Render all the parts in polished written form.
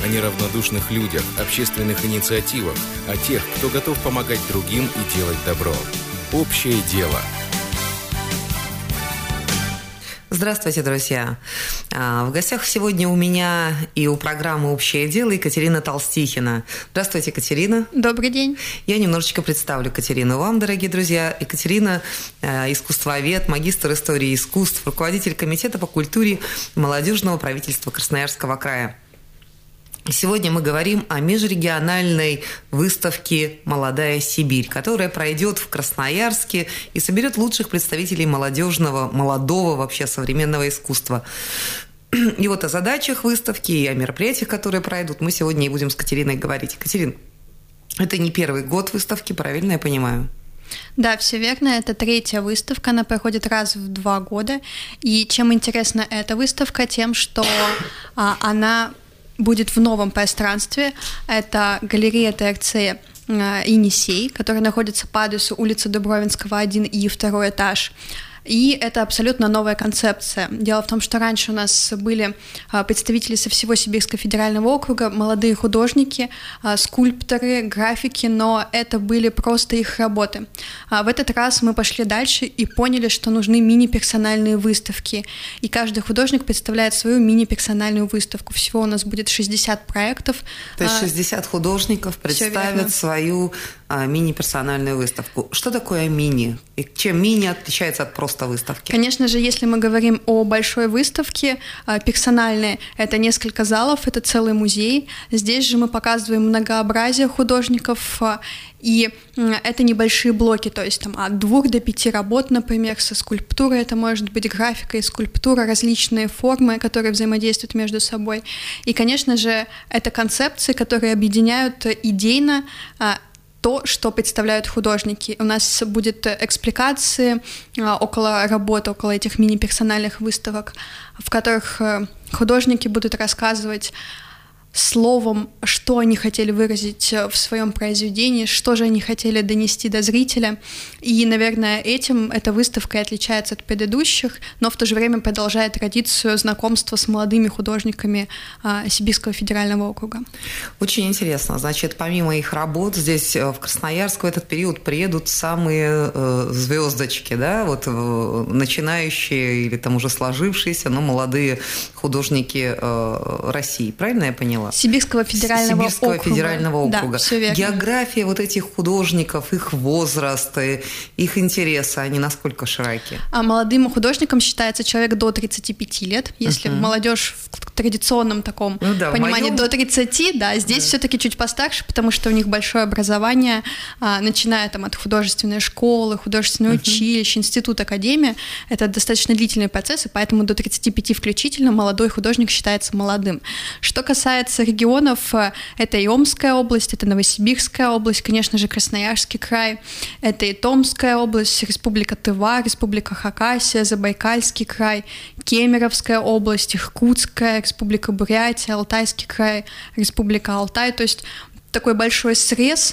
о неравнодушных людях, общественных инициативах, о тех, кто готов помогать другим и делать добро. Общее дело. Здравствуйте, друзья! В гостях сегодня у меня и у программы «Общее дело» Екатерина Толстихина. Здравствуйте, Екатерина. Добрый день. Я немножечко представлю Екатерину вам, дорогие друзья. Екатерина – искусствовед, магистр истории искусств, руководитель комитета по культуре молодежного правительства Красноярского края. Сегодня мы говорим о межрегиональной выставке «Молодая Сибирь», которая пройдет в Красноярске и соберет лучших представителей молодого вообще современного искусства. И вот о задачах выставки и о мероприятиях, которые пройдут, мы сегодня и будем с Катериной говорить. Катерина, это не первый год выставки, правильно я понимаю? Да, все верно. Это третья выставка, она проходит раз в 2 года. И чем интересна эта выставка? Тем, что она будет в новом пространстве. Это галерея ТРЦ «Енисей», которая находится по адресу улица Дубровинского, 1 и 2 этаж. И это абсолютно новая концепция. Дело в том, что раньше у нас были представители со всего Сибирского федерального округа, молодые художники, скульпторы, графики, но это были просто их работы. В этот раз мы пошли дальше и поняли, что нужны мини-персональные выставки. И каждый художник представляет свою мини-персональную выставку. Всего у нас будет 60 проектов. То есть 60 художников представят свою мини-персональную выставку. Что такое мини? И чем мини отличается от просто выставки? Конечно же, если мы говорим о большой выставке, персональной, это несколько залов, это целый музей. Здесь же мы показываем многообразие художников, и это небольшие блоки, то есть там от 2 до 5 работ, например, со скульптурой, это может быть графика и скульптура, различные формы, которые взаимодействуют между собой. И, конечно же, это концепции, которые объединяют идейно то, что представляют художники. У нас будет экспликации около работы, около этих мини-персональных выставок, в которых художники будут рассказывать словом, что они хотели выразить в своем произведении, что же они хотели донести до зрителя. И, наверное, этим эта выставка и отличается от предыдущих, но в то же время продолжает традицию знакомства с молодыми художниками Сибирского федерального округа. Очень интересно. Значит, помимо их работ, здесь в Красноярск в этот период приедут самые звездочки, да, вот начинающие или там уже сложившиеся, но молодые художники России. Правильно я поняла? Сибирского федерального округа. Да, все верно. География вот этих художников, их возраст, их интересы, они насколько широки? Молодым художником считается человек до 35 лет. Если молодежь в традиционном таком понимании до 30, здесь все-таки чуть постарше, потому что у них большое образование, начиная там от художественной школы, художественного училища, институт, академия. Это достаточно длительный процесс, и поэтому до 35 включительно молодой художник считается молодым. Что касается регионов, это и Омская область, это Новосибирская область, конечно же, Красноярский край, это и Томская область, Республика Тыва, Республика Хакасия, Забайкальский край, Кемеровская область, Иркутская, Республика Бурятия, Алтайский край, Республика Алтай, то есть такой большой срез,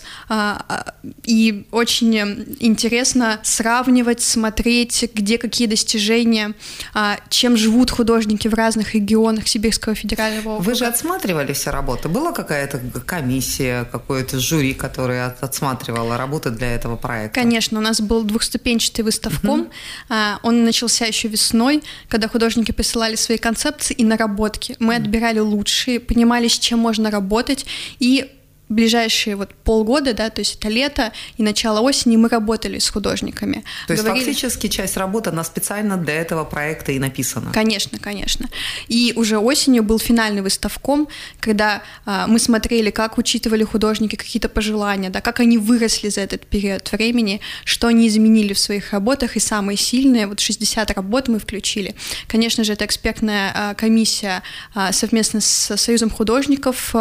и очень интересно сравнивать, смотреть, где какие достижения, чем живут художники в разных регионах Сибирского федерального округа. Вы же отсматривали все работы? Была какая-то комиссия, какое-то жюри, которое отсматривало работы для этого проекта? Конечно, у нас был 2-ступенчатый выставком. Он начался еще весной, когда художники присылали свои концепции и наработки. Мы отбирали лучшие, понимали, с чем можно работать, и ближайшие полгода, то есть это лето и начало осени, мы работали с художниками. То есть фактически часть работы, она специально для этого проекта и написана? Конечно, конечно. И уже осенью был финальный выставком, когда мы смотрели, как учитывали художники какие-то пожелания, как они выросли за этот период времени, что они изменили в своих работах, и самые сильные, 60 работ мы включили. Конечно же, это экспертная комиссия совместно с Союзом художников,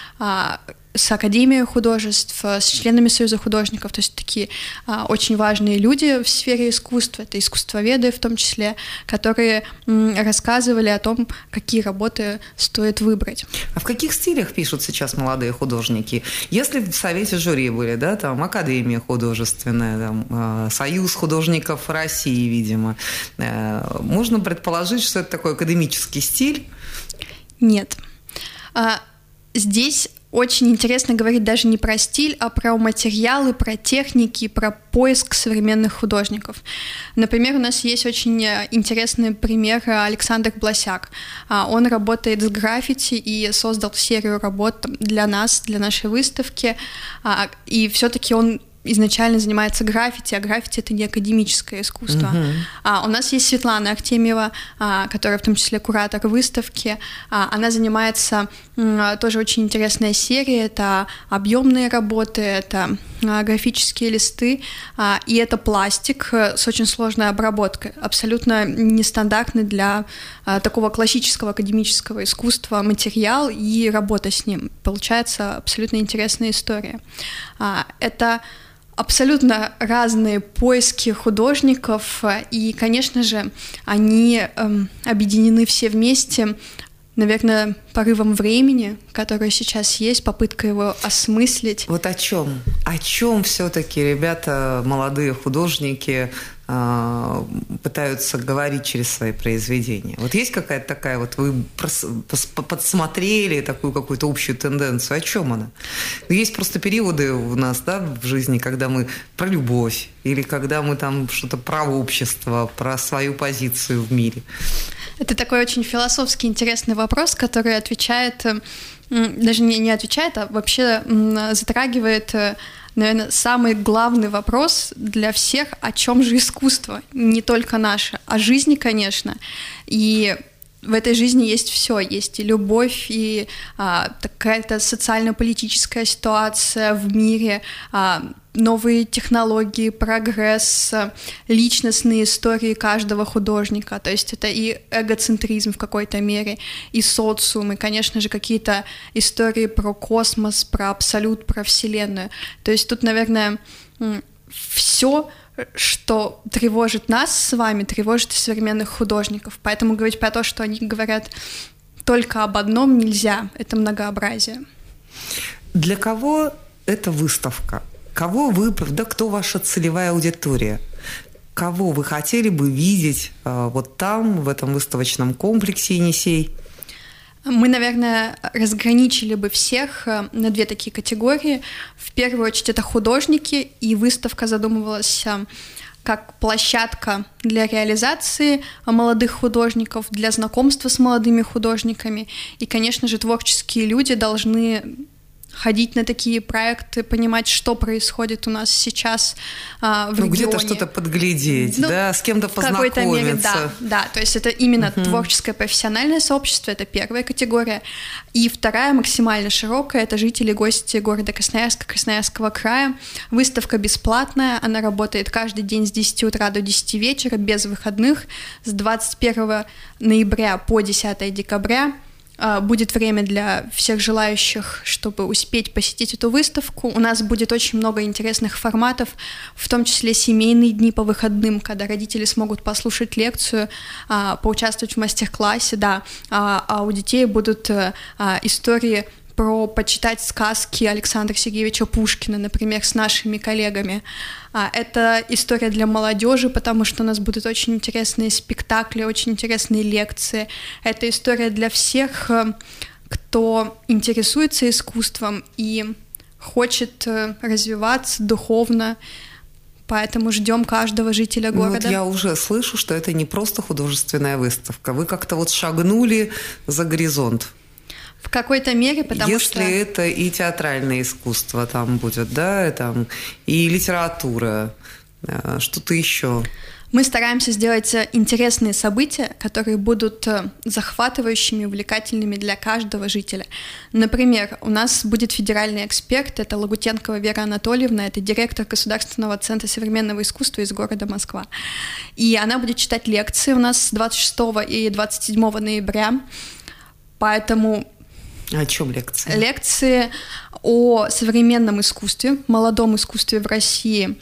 с Академией художеств, с членами Союза художников, то есть такие очень важные люди в сфере искусства, это искусствоведы в том числе, которые рассказывали о том, какие работы стоит выбрать. А в каких стилях пишут сейчас молодые художники? Если в совете жюри были, там Академия художественная, там, Союз художников России, видимо, можно предположить, что это такой академический стиль? Нет. здесь очень интересно говорить даже не про стиль, а про материалы, про техники, про поиск современных художников. Например, у нас есть очень интересный пример Александр Бласяк. Он работает с граффити и создал серию работ для нас, для нашей выставки, и все-таки он изначально занимается граффити, а граффити — это не академическое искусство. У нас есть Светлана Артемьева, которая в том числе куратор выставки. Она занимается тоже очень интересная серия. Это объемные работы, это графические листы, и это пластик с очень сложной обработкой, абсолютно нестандартный для такого классического академического искусства материал и работа с ним. Получается абсолютно интересная история. Это абсолютно разные поиски художников, и, конечно же, они объединены все вместе, наверное, порывом времени, которое сейчас есть, попытка его осмыслить. Вот о чем все-таки ребята, молодые художники, пытаются говорить через свои произведения? Вот есть какая-то такая, вот вы подсмотрели такую какую-то общую тенденцию, о чем она? Есть просто периоды у нас, да, в жизни, когда мы про любовь, или когда мы там что-то про общество, про свою позицию в мире. Это такой очень философский интересный вопрос, который отвечает, даже не отвечает, а вообще затрагивает, наверное, самый главный вопрос для всех: о чем же искусство? Не только наше, о жизни, конечно. И в этой жизни есть все, есть и любовь, и какая-то социально-политическая ситуация в мире, новые технологии, прогресс, личностные истории каждого художника. То есть это и эгоцентризм в какой-то мере, и социум, и, конечно же, какие-то истории про космос, про абсолют, про Вселенную. То есть тут, наверное, все, что тревожит нас с вами, тревожит и современных художников. Поэтому говорить про то, что они говорят только об одном, нельзя. Это многообразие. Для кого эта выставка? Кого вы, да, кто ваша целевая аудитория? Кого вы хотели бы видеть вот там, в этом выставочном комплексе «Енисей»? Мы, наверное, разграничили бы всех на две такие категории. В первую очередь это художники, и выставка задумывалась как площадка для реализации молодых художников, для знакомства с молодыми художниками. И, конечно же, творческие люди должны ходить на такие проекты, понимать, что происходит у нас сейчас в регионе. Где-то что-то подглядеть, да, с кем-то познакомиться. В какой-то мере, да. То есть это именно творческое профессиональное сообщество, это первая категория. И вторая, максимально широкая, это жители, гости города Красноярска, Красноярского края. Выставка бесплатная, она работает каждый день с 10 утра до 10 вечера, без выходных, с 21 ноября по 10 декабря. Будет время для всех желающих, чтобы успеть посетить эту выставку. У нас будет очень много интересных форматов, в том числе семейные дни по выходным, когда родители смогут послушать лекцию, поучаствовать в мастер-классе, да. А у детей будут истории про почитать сказки Александра Сергеевича Пушкина, например, с нашими коллегами. Это история для молодежи, потому что у нас будут очень интересные спектакли, очень интересные лекции. Это история для всех, кто интересуется искусством и хочет развиваться духовно. Поэтому ждем каждого жителя города. Вот я уже слышу, что это не просто художественная выставка. Вы как-то вот шагнули за горизонт. В какой-то мере, потому что... Если это и театральное искусство там будет, да, там, и литература, что-то еще. Мы стараемся сделать интересные события, которые будут захватывающими, увлекательными для каждого жителя. Например, у нас будет федеральный эксперт, это Лагутенкова Вера Анатольевна, это директор Государственного центра современного искусства из города Москва. И она будет читать лекции у нас 26 и 27 ноября, поэтому... О чем лекции? Лекции о современном искусстве, молодом искусстве в России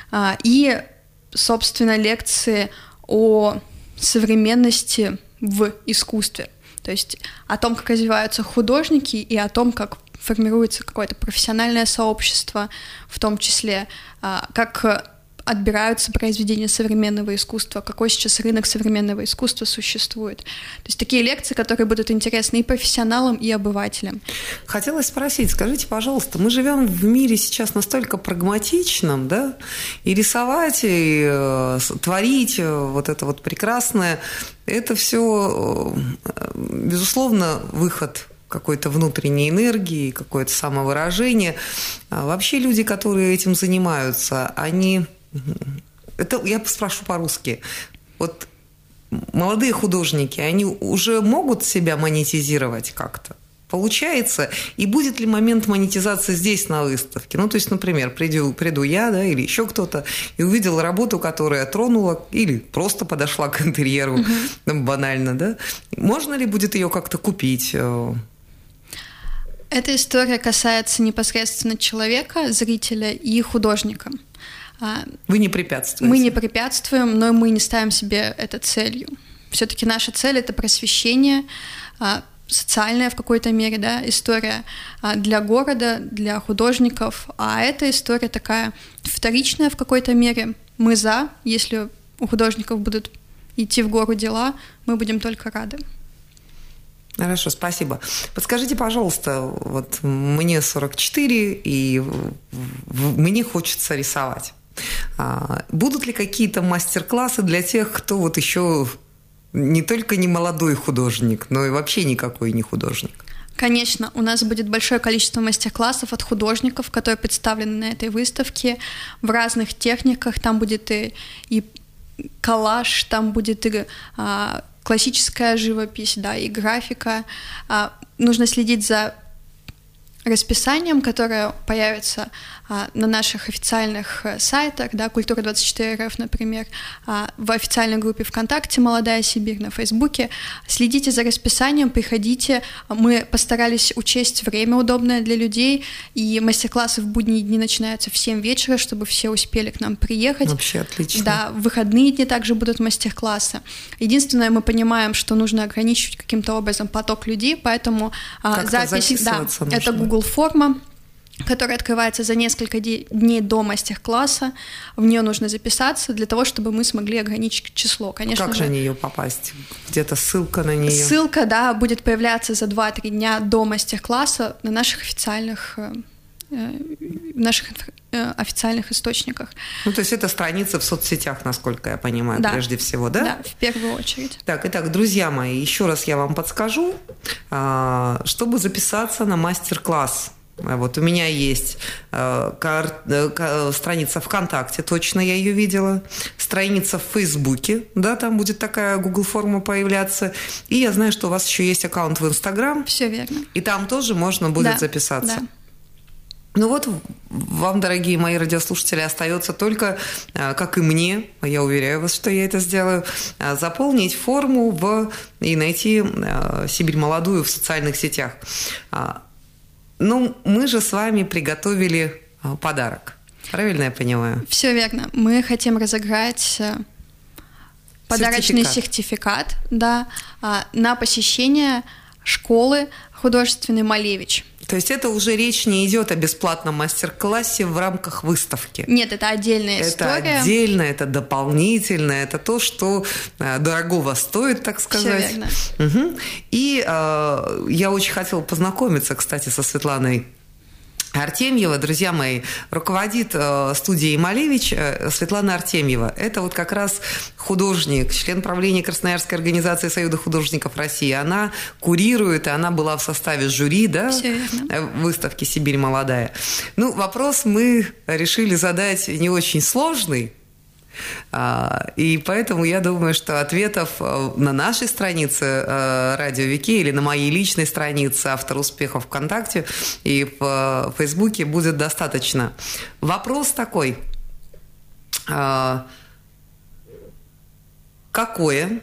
и, собственно, лекции о современности в искусстве. То есть о том, как развиваются художники и о том, как формируется какое-то профессиональное сообщество, в том числе как отбираются произведения современного искусства, какой сейчас рынок современного искусства существует. То есть такие лекции, которые будут интересны и профессионалам, и обывателям. Хотелось спросить, скажите, пожалуйста, мы живем в мире сейчас настолько прагматичном, да, и рисовать, и творить вот это вот прекрасное, это все, безусловно, выход какой-то внутренней энергии, какое-то самовыражение. Вообще люди, которые этим занимаются, они... Это я спрошу по-русски. Вот молодые художники, они уже могут себя монетизировать как-то? Получается? И будет ли момент монетизации здесь, на выставке? Ну, то есть, например, приду я, да, или еще кто-то, и увидел работу, которая тронула или просто подошла к интерьеру, банально, да? Можно ли будет ее как-то купить? Эта история касается непосредственно человека, зрителя и художника. Вы не препятствуете? Мы не препятствуем, но мы не ставим себе это целью. Все-таки наша цель — это просвещение, социальная в какой-то мере, да, история для города, для художников, а эта история такая вторичная в какой-то мере. Мы за, если у художников будут идти в гору дела, мы будем только рады. Хорошо, спасибо. Подскажите, пожалуйста, вот мне 44, и мне хочется рисовать. Будут ли какие-то мастер-классы для тех, кто вот еще не только не молодой художник, но и вообще никакой не художник? Конечно, у нас будет большое количество мастер-классов от художников, которые представлены на этой выставке в разных техниках. Там будет и коллаж, там будет и классическая живопись, да, и графика. Нужно следить за расписанием, которое появится на наших официальных сайтах, да, Культура24РФ, например, в официальной группе ВКонтакте «Молодая Сибирь», на Фейсбуке. Следите за расписанием, приходите. Мы постарались учесть время удобное для людей, и мастер-классы в будние дни начинаются в 7 вечера, чтобы все успели к нам приехать. Вообще отлично. Да, в выходные дни также будут мастер-классы. Единственное, мы понимаем, что нужно ограничивать каким-то образом поток людей, поэтому запись, да, это Google форма, которая открывается за несколько дней до мастер-класса. В нее нужно записаться для того, чтобы мы смогли ограничить число. Конечно, как же на нее попасть? Где-то ссылка на нее? Ссылка, да, будет появляться за 2-3 дня до мастер-класса на наших официальных источниках. Ну, то есть это страница в соцсетях, насколько я понимаю, да, прежде всего, да? Да, в первую очередь. Так, итак, друзья мои, еще раз я вам подскажу, чтобы записаться на мастер-класс. Вот у меня есть страница ВКонтакте, точно я ее видела, страница в Фейсбуке, да, там будет такая Google форма появляться, и я знаю, что у вас еще есть аккаунт в Инстаграм. Все верно. И там тоже можно будет записаться. Да. Ну вот, вам, дорогие мои радиослушатели, остается только, как и мне, я уверяю вас, что я это сделаю, заполнить форму и найти «Сибирь молодую» в социальных сетях. Ну, мы же с вами приготовили подарок. Правильно я понимаю? Все верно. Мы хотим разыграть подарочный сертификат, да, на посещение школы художественной «Малевич». То есть это уже речь не идет о бесплатном мастер-классе в рамках выставки? Нет, это отдельная история. Это отдельно, это дополнительно, это то, что дорогого стоит, так сказать. Все верно. Угу. И я очень хотела познакомиться, кстати, со Светланой Артемьева, друзья мои, руководит студией «Малевич» Светлана Артемьева. Это вот как раз художник, член правления Красноярской организации Союза художников России. Она курирует, и она была в составе жюри, да, выставки «Сибирь молодая». Ну, вопрос мы решили задать не очень сложный, и поэтому я думаю, что ответов на нашей странице «Радио Вики» или на моей личной странице «Автор успехов» ВКонтакте и в Фейсбуке будет достаточно. Вопрос такой. Какое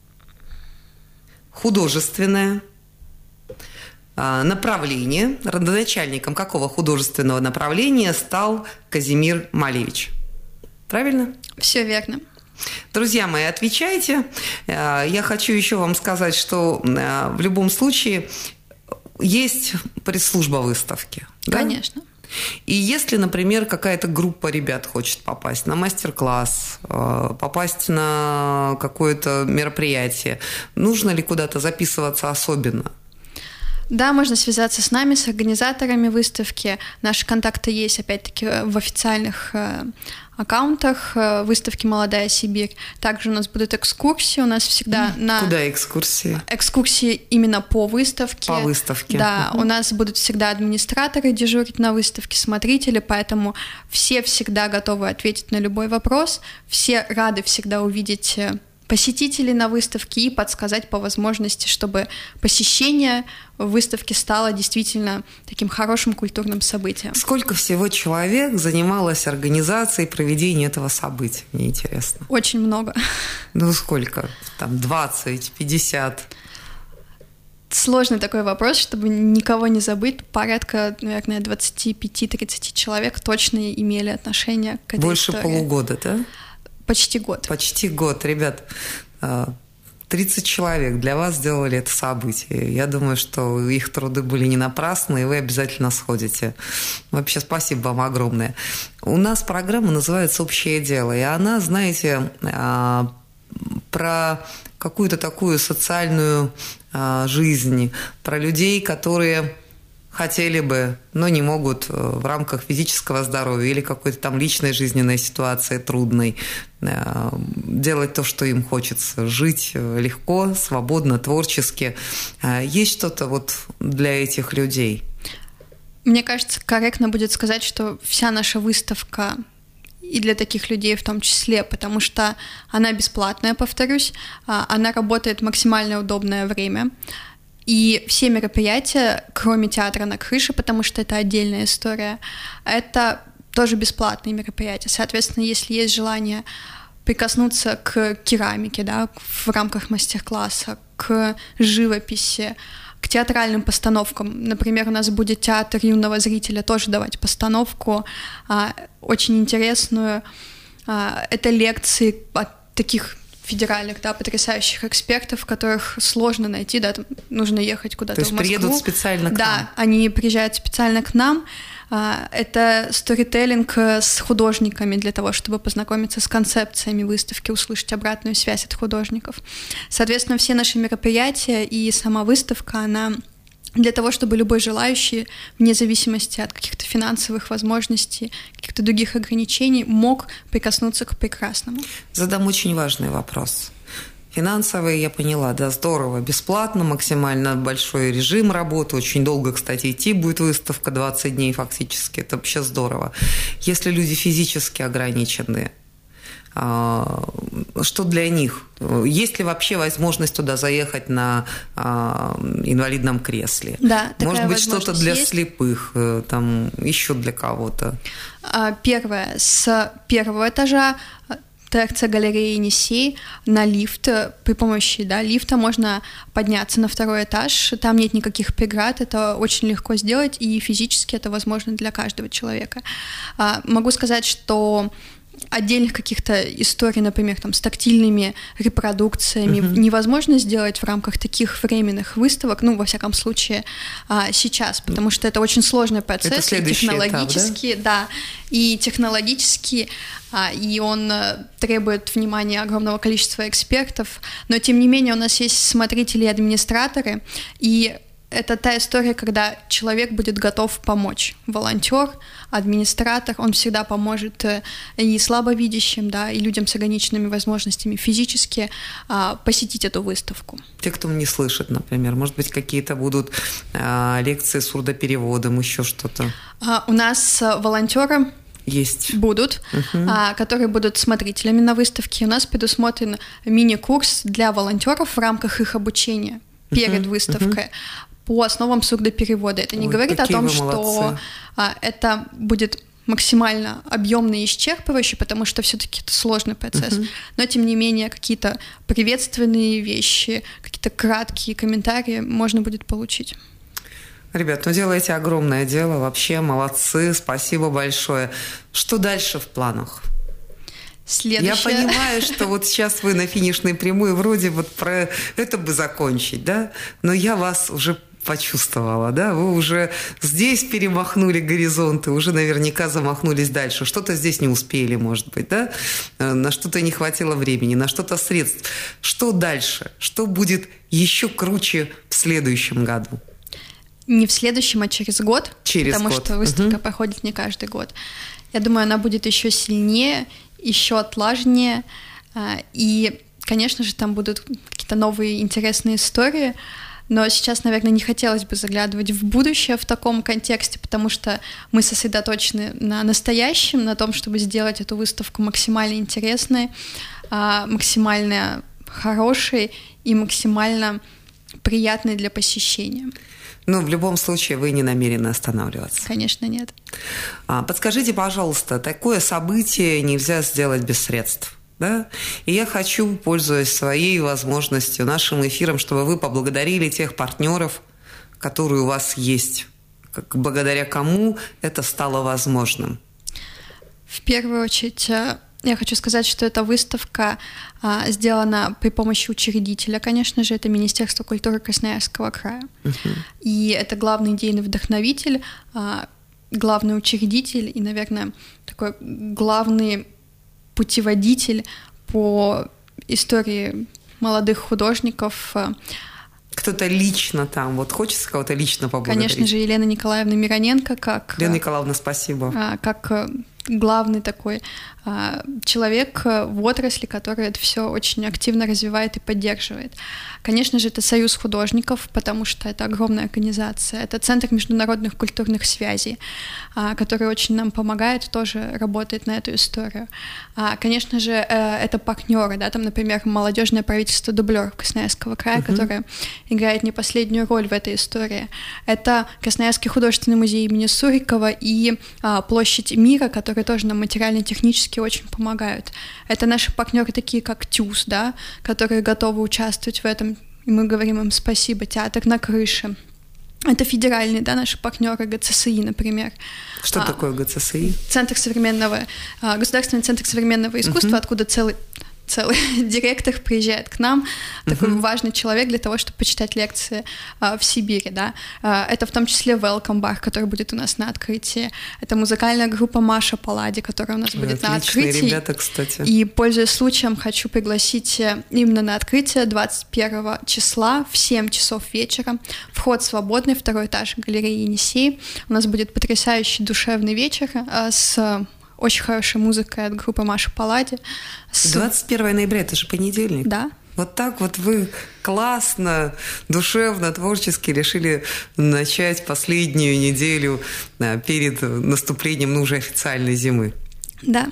художественное направление, родоначальником какого художественного направления стал Казимир Малевич? Правильно? Все верно. Друзья мои, отвечайте. Я хочу еще вам сказать, что в любом случае есть пресс-служба выставки. Конечно. Да? И если, например, какая-то группа ребят хочет попасть на мастер-класс, попасть на какое-то мероприятие, нужно ли куда-то записываться особенно? Да, можно связаться с нами, с организаторами выставки. Наши контакты есть, опять-таки, в официальных аккаунтах выставки «Молодая Сибирь». Также у нас будут экскурсии, у нас всегда Куда экскурсии? Экскурсии именно по выставке. По выставке. Да, у нас будут всегда администраторы дежурить на выставке, смотрители, поэтому все всегда готовы ответить на любой вопрос, все рады всегда увидеть посетителей на выставке и подсказать по возможности, чтобы посещение выставки стало действительно таким хорошим культурным событием. Сколько всего человек занималось организацией проведения этого события? Мне интересно. Очень много. Ну, сколько? Там 20, 50? Сложный такой вопрос, чтобы никого не забыть. Порядка, наверное, 25-30 человек точно имели отношение к этой Больше истории. полугода, да? Почти год. Почти год. Ребят, 30 человек для вас сделали это событие. Я думаю, что их труды были не напрасны, и вы обязательно сходите. Вообще, спасибо вам огромное. У нас программа называется «Общее дело», и она, знаете, про какую-то такую социальную жизнь, про людей, которые хотели бы, но не могут в рамках физического здоровья или какой-то там личной жизненной ситуации трудной делать то, что им хочется, жить легко, свободно, творчески. Есть что-то вот для этих людей? Мне кажется, корректно будет сказать, что вся наша выставка и для таких людей в том числе, потому что она бесплатная, повторюсь, она работает в максимально удобное время. И все мероприятия, кроме театра на крыше, потому что это отдельная история, это тоже бесплатные мероприятия. Соответственно, если есть желание прикоснуться к керамике, да, в рамках мастер-класса, к живописи, к театральным постановкам. Например, у нас будет театр юного зрителя тоже давать постановку, очень интересную. Это лекции от таких федеральных, да, потрясающих экспертов, которых сложно найти, да, там нужно ехать куда-то в Москву. То есть приедут специально к нам? Да, они приезжают специально к нам. Это сторителлинг с художниками для того, чтобы познакомиться с концепциями выставки, услышать обратную связь от художников. Соответственно, все наши мероприятия и сама выставка, она для того, чтобы любой желающий, вне зависимости от каких-то финансовых возможностей, каких-то других ограничений, мог прикоснуться к прекрасному. Задам очень важный вопрос. Финансовые, я поняла, да, здорово, бесплатно, максимально большой режим работы, очень долго, кстати, идти будет выставка, 20 дней фактически, это вообще здорово. Если люди физически ограничены, что для них? Есть ли вообще возможность туда заехать на инвалидном кресле? Да, может быть, что-то для есть. Слепых, там, еще для кого-то? Первое, с первого этажа ТРЦ галереи Енисей на лифт. При помощи лифта можно подняться на второй этаж. Там нет никаких преград, это очень легко сделать, и физически это возможно для каждого человека. Могу сказать, что отдельных каких-то историй, например, там, с тактильными репродукциями невозможно сделать в рамках таких временных выставок, ну, во всяком случае, сейчас, потому что это очень сложный процесс. Это следующий технологически, этап, да? И технологически, и он требует внимания огромного количества экспертов, но, тем не менее, у нас есть смотрители и администраторы, и это та история, когда человек будет готов помочь. Волонтер, администратор, он всегда поможет и слабовидящим, да, и людям с ограниченными возможностями физически посетить эту выставку. Те, кто не слышит, например, может быть, какие-то будут лекции с сурдопереводом, еще что-то? У нас волонтеры есть. Будут, которые будут смотрителями на выставке. У нас предусмотрен мини-курс для волонтеров в рамках их обучения перед выставкой по основам сурдоперевода. Это не говорит о том, что это будет максимально объемный и исчерпывающий, потому что все-таки это сложный процесс. Но, тем не менее, какие-то приветственные вещи, какие-то краткие комментарии можно будет получить. Ребят, делаете огромное дело, вообще молодцы, спасибо большое. Что дальше в планах? Следующее. Я понимаю, что вот сейчас вы на финишной прямой, вроде вот про это бы закончить, да? Но я вас уже почувствовала, да? Вы уже здесь перемахнули горизонты, уже наверняка замахнулись дальше. Что-то здесь не успели, может быть, да? На что-то не хватило времени, на что-то средств. Что дальше? Что будет еще круче в следующем году? Не в следующем, а через год. Потому год. Что выставка проходит не каждый год. Я думаю, она будет еще сильнее, еще отлаженнее. И, конечно же, там будут какие-то новые интересные истории. Но сейчас, наверное, не хотелось бы заглядывать в будущее в таком контексте, потому что мы сосредоточены на настоящем, на том, чтобы сделать эту выставку максимально интересной, максимально хорошей и максимально приятной для посещения. Но в любом случае вы не намерены останавливаться. Конечно, нет. Подскажите, пожалуйста, такое событие нельзя сделать без средств. Да? И я хочу, пользуясь своей возможностью, нашим эфиром, чтобы вы поблагодарили тех партнеров, которые у вас есть, благодаря кому это стало возможным. В первую очередь, я хочу сказать, что эта выставка сделана при помощи учредителя, конечно же, это Министерство культуры Красноярского края. И это главный идейный вдохновитель, главный учредитель и, наверное, такой главный путеводитель по истории молодых художников. Кто-то лично там, вот хочется кого-то лично поблагодарить? Конечно же, Елена Николаевна Мироненко, Елена Николаевна, спасибо. Как главный такой человек в отрасли, который это все очень активно развивает и поддерживает. Конечно же, это Союз художников, потому что это огромная организация, это Центр международных культурных связей, который очень нам помогает, тоже работает на эту историю. Конечно же, это партнеры, да, там, например, молодежное правительство дублеров Красноярского края, которое играет не последнюю роль в этой истории. Это Красноярский художественный музей имени Сурикова и Площадь мира, которые тоже нам материально-технически очень помогают. Это наши партнеры такие, как ТЮЗ, да, которые готовы участвовать в этом, и мы говорим им спасибо. Театр на крыше. Это федеральные, да, наши партнеры ГЦСИ, например. Что такое ГЦСИ? Государственный центр современного искусства, откуда целый директор приезжает к нам, такой важный человек для того, чтобы почитать лекции в Сибири, да. Это в том числе Welcome Bar, который будет у нас на открытии. Это музыкальная группа Маша Паллади, которая у нас будет на открытии. Отличные ребята, кстати. И, пользуясь случаем, хочу пригласить именно на открытие 21 числа в 7 часов вечера. Вход свободный, 2-й этаж галереи Енисей. У нас будет потрясающий душевный вечер с очень хорошая музыка от группы Маша Паллади. 21 ноября, это же понедельник. Да. Вот так вот вы классно, душевно, творчески решили начать последнюю неделю перед наступлением, уже официальной зимы. Да.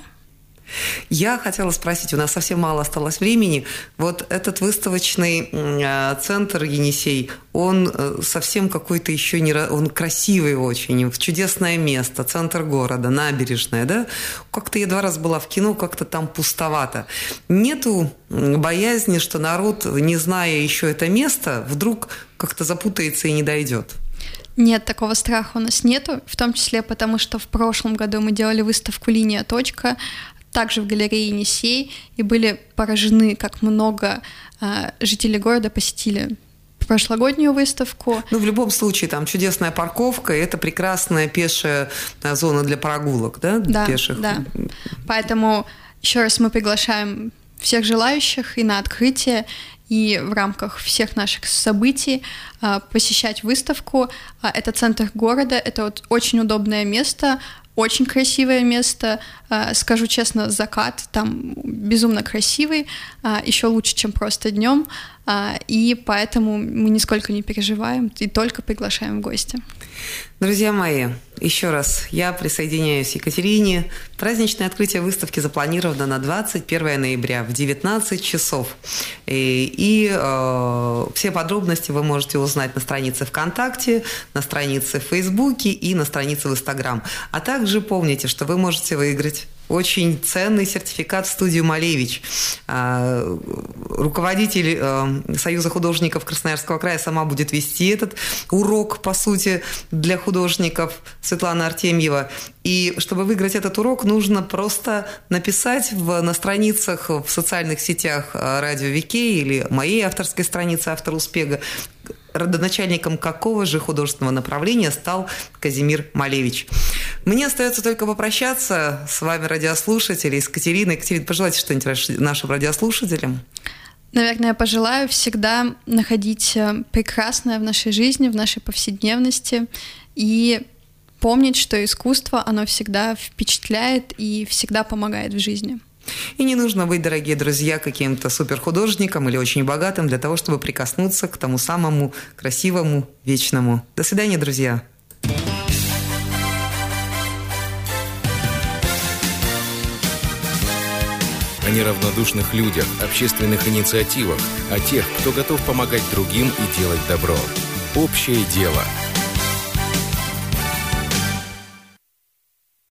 Я хотела спросить, у нас совсем мало осталось времени. Вот этот выставочный центр Енисей, он совсем какой-то еще не... Он красивый очень, чудесное место, центр города, набережная, да? Как-то я 2 раза была в кино, как-то там пустовато. Нету боязни, что народ, не зная еще это место, вдруг как-то запутается и не дойдет? Нет, такого страха у нас нету, в том числе потому, что в прошлом году мы делали выставку «Линия. Точка», также в галерее Енисей, и были поражены, как много жителей города посетили прошлогоднюю выставку. В любом случае, там чудесная парковка, и это прекрасная пешая зона для прогулок, да? Да, пеших. Да. Поэтому еще раз мы приглашаем всех желающих и на открытие, и в рамках всех наших событий посещать выставку. Это центр города, это вот очень удобное место, очень красивое место. Скажу честно, закат там безумно красивый, еще лучше, чем просто днем, и поэтому мы нисколько не переживаем и только приглашаем в гости. Друзья мои, еще раз я присоединяюсь к Екатерине. Праздничное открытие выставки запланировано на 21 ноября в 19 часов. И все подробности вы можете узнать на странице ВКонтакте, на странице в Фейсбуке и на странице в Инстаграм. А также помните, что вы можете выиграть очень ценный сертификат в студию «Малевич». Руководитель Союза художников Красноярского края сама будет вести этот урок, по сути, для художников, Светлана Артемьева. И чтобы выиграть этот урок, нужно просто написать на страницах в социальных сетях Радио Викей или моей авторской странице «Автор Успега» родоначальником какого же художественного направления стал Казимир Малевич. Мне остается только попрощаться с вами, радиослушатели, с Катериной. Катерина, пожелайте что-нибудь нашим радиослушателям. Наверное, я пожелаю всегда находить прекрасное в нашей жизни, в нашей повседневности и помнить, что искусство, оно всегда впечатляет и всегда помогает в жизни. И не нужно быть, дорогие друзья, каким-то суперхудожником или очень богатым для того, чтобы прикоснуться к тому самому красивому, вечному. До свидания, друзья. О неравнодушных людях, общественных инициативах, о тех, кто готов помогать другим и делать добро. Общее дело.